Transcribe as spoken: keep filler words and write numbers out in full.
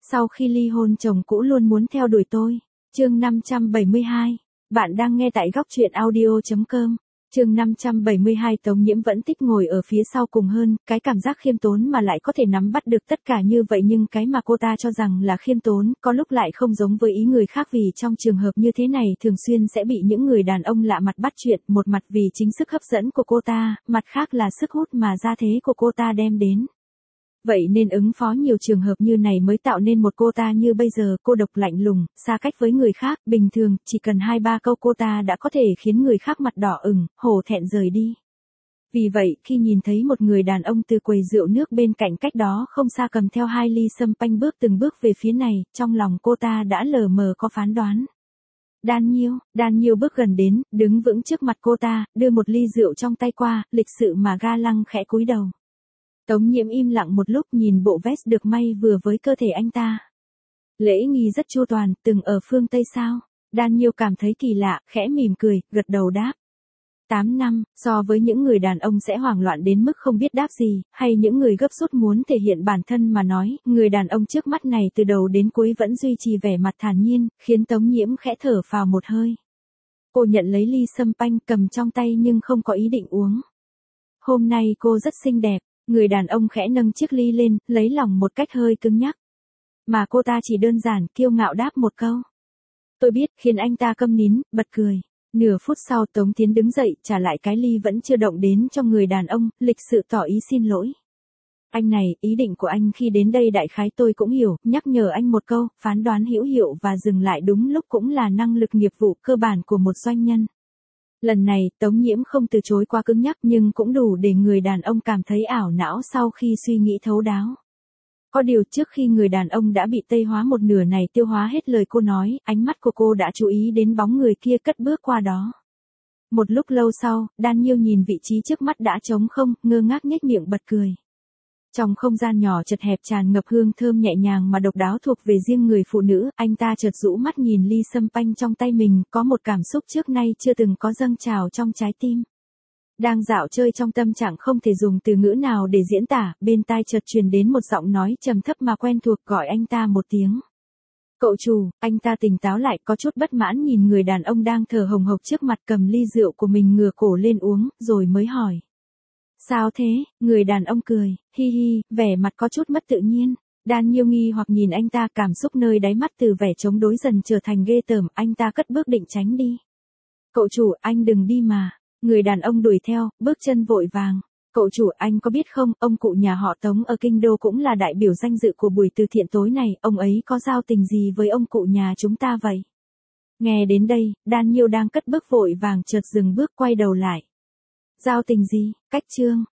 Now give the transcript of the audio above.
Sau khi ly hôn chồng cũ luôn muốn theo đuổi tôi. Chương năm trăm bảy mươi hai. Bạn đang nghe tại góc truyện audio chấm com. Chương năm trăm bảy mươi hai. Tống Nhiễm vẫn thích ngồi ở phía sau cùng hơn, cái cảm giác khiêm tốn mà lại có thể nắm bắt được tất cả như vậy, nhưng cái mà cô ta cho rằng là khiêm tốn, có lúc lại không giống với ý người khác, vì trong trường hợp như thế này thường xuyên sẽ bị những người đàn ông lạ mặt bắt chuyện, một mặt vì chính sức hấp dẫn của cô ta, mặt khác là sức hút mà gia thế của cô ta đem đến. Vậy nên ứng phó nhiều trường hợp như này mới tạo nên một cô ta như bây giờ, cô độc lạnh lùng, xa cách với người khác, bình thường, chỉ cần hai ba câu cô ta đã có thể khiến người khác mặt đỏ ửng, hổ thẹn rời đi. Vì vậy, khi nhìn thấy một người đàn ông từ quầy rượu nước bên cạnh cách đó không xa cầm theo hai ly sâm panh bước từng bước về phía này, trong lòng cô ta đã lờ mờ có phán đoán. Daniel, Daniel bước gần đến, đứng vững trước mặt cô ta, đưa một ly rượu trong tay qua, lịch sự mà ga lăng khẽ cúi đầu. Tống Nhiễm im lặng một lúc, nhìn bộ vest được may vừa với cơ thể anh ta. Lễ nghi rất chu toàn, từng ở phương Tây sao? Daniel cảm thấy kỳ lạ, khẽ mỉm cười, gật đầu đáp. Tám năm, so với những người đàn ông sẽ hoảng loạn đến mức không biết đáp gì, hay những người gấp rút muốn thể hiện bản thân mà nói, người đàn ông trước mắt này từ đầu đến cuối vẫn duy trì vẻ mặt thản nhiên, khiến Tống Nhiễm khẽ thở phào một hơi. Cô nhận lấy ly sâm panh cầm trong tay nhưng không có ý định uống. Hôm nay cô rất xinh đẹp. Người đàn ông khẽ nâng chiếc ly lên, lấy lòng một cách hơi cứng nhắc. Mà cô ta chỉ đơn giản, kiêu ngạo đáp một câu. Tôi biết, khiến anh ta câm nín, bật cười. Nửa phút sau Tống Thiến đứng dậy, trả lại cái ly vẫn chưa động đến cho người đàn ông, lịch sự tỏ ý xin lỗi. Anh này, ý định của anh khi đến đây đại khái tôi cũng hiểu, nhắc nhở anh một câu, phán đoán hữu hiệu và dừng lại đúng lúc cũng là năng lực nghiệp vụ cơ bản của một doanh nhân. Lần này, Tống Nhiễm không từ chối quá cứng nhắc nhưng cũng đủ để người đàn ông cảm thấy ảo não sau khi suy nghĩ thấu đáo. Có điều trước khi người đàn ông đã bị tây hóa một nửa này tiêu hóa hết lời cô nói, ánh mắt của cô đã chú ý đến bóng người kia cất bước qua đó. Một lúc lâu sau, Daniel nhìn vị trí trước mắt đã trống không, ngơ ngác nhếch miệng bật cười. Trong không gian nhỏ chật hẹp tràn ngập hương thơm nhẹ nhàng mà độc đáo thuộc về riêng người phụ nữ, anh ta chợt rũ mắt nhìn ly sâm panh trong tay mình, có một cảm xúc trước nay chưa từng có dâng trào trong trái tim. Đang dạo chơi trong tâm trạng không thể dùng từ ngữ nào để diễn tả, bên tai chợt truyền đến một giọng nói trầm thấp mà quen thuộc, gọi anh ta một tiếng. Cậu chủ. Anh ta tỉnh táo lại, có chút bất mãn nhìn người đàn ông đang thở hồng hộc trước mặt, cầm ly rượu của mình ngửa cổ lên uống, rồi mới hỏi. Sao thế? Người đàn ông cười, hi hi, vẻ mặt có chút mất tự nhiên. Daniel nghi hoặc nhìn anh ta, cảm xúc nơi đáy mắt từ vẻ chống đối dần trở thành ghê tởm, anh ta cất bước định tránh đi. Cậu chủ, anh đừng đi mà. Người đàn ông đuổi theo, bước chân vội vàng. Cậu chủ, anh có biết không, ông cụ nhà họ Tống ở Kinh Đô cũng là đại biểu danh dự của buổi từ thiện tối này, ông ấy có giao tình gì với ông cụ nhà chúng ta vậy? Nghe đến đây, Daniel đang cất bước vội vàng chợt dừng bước, quay đầu lại. Giao tình gì? Cách Trương.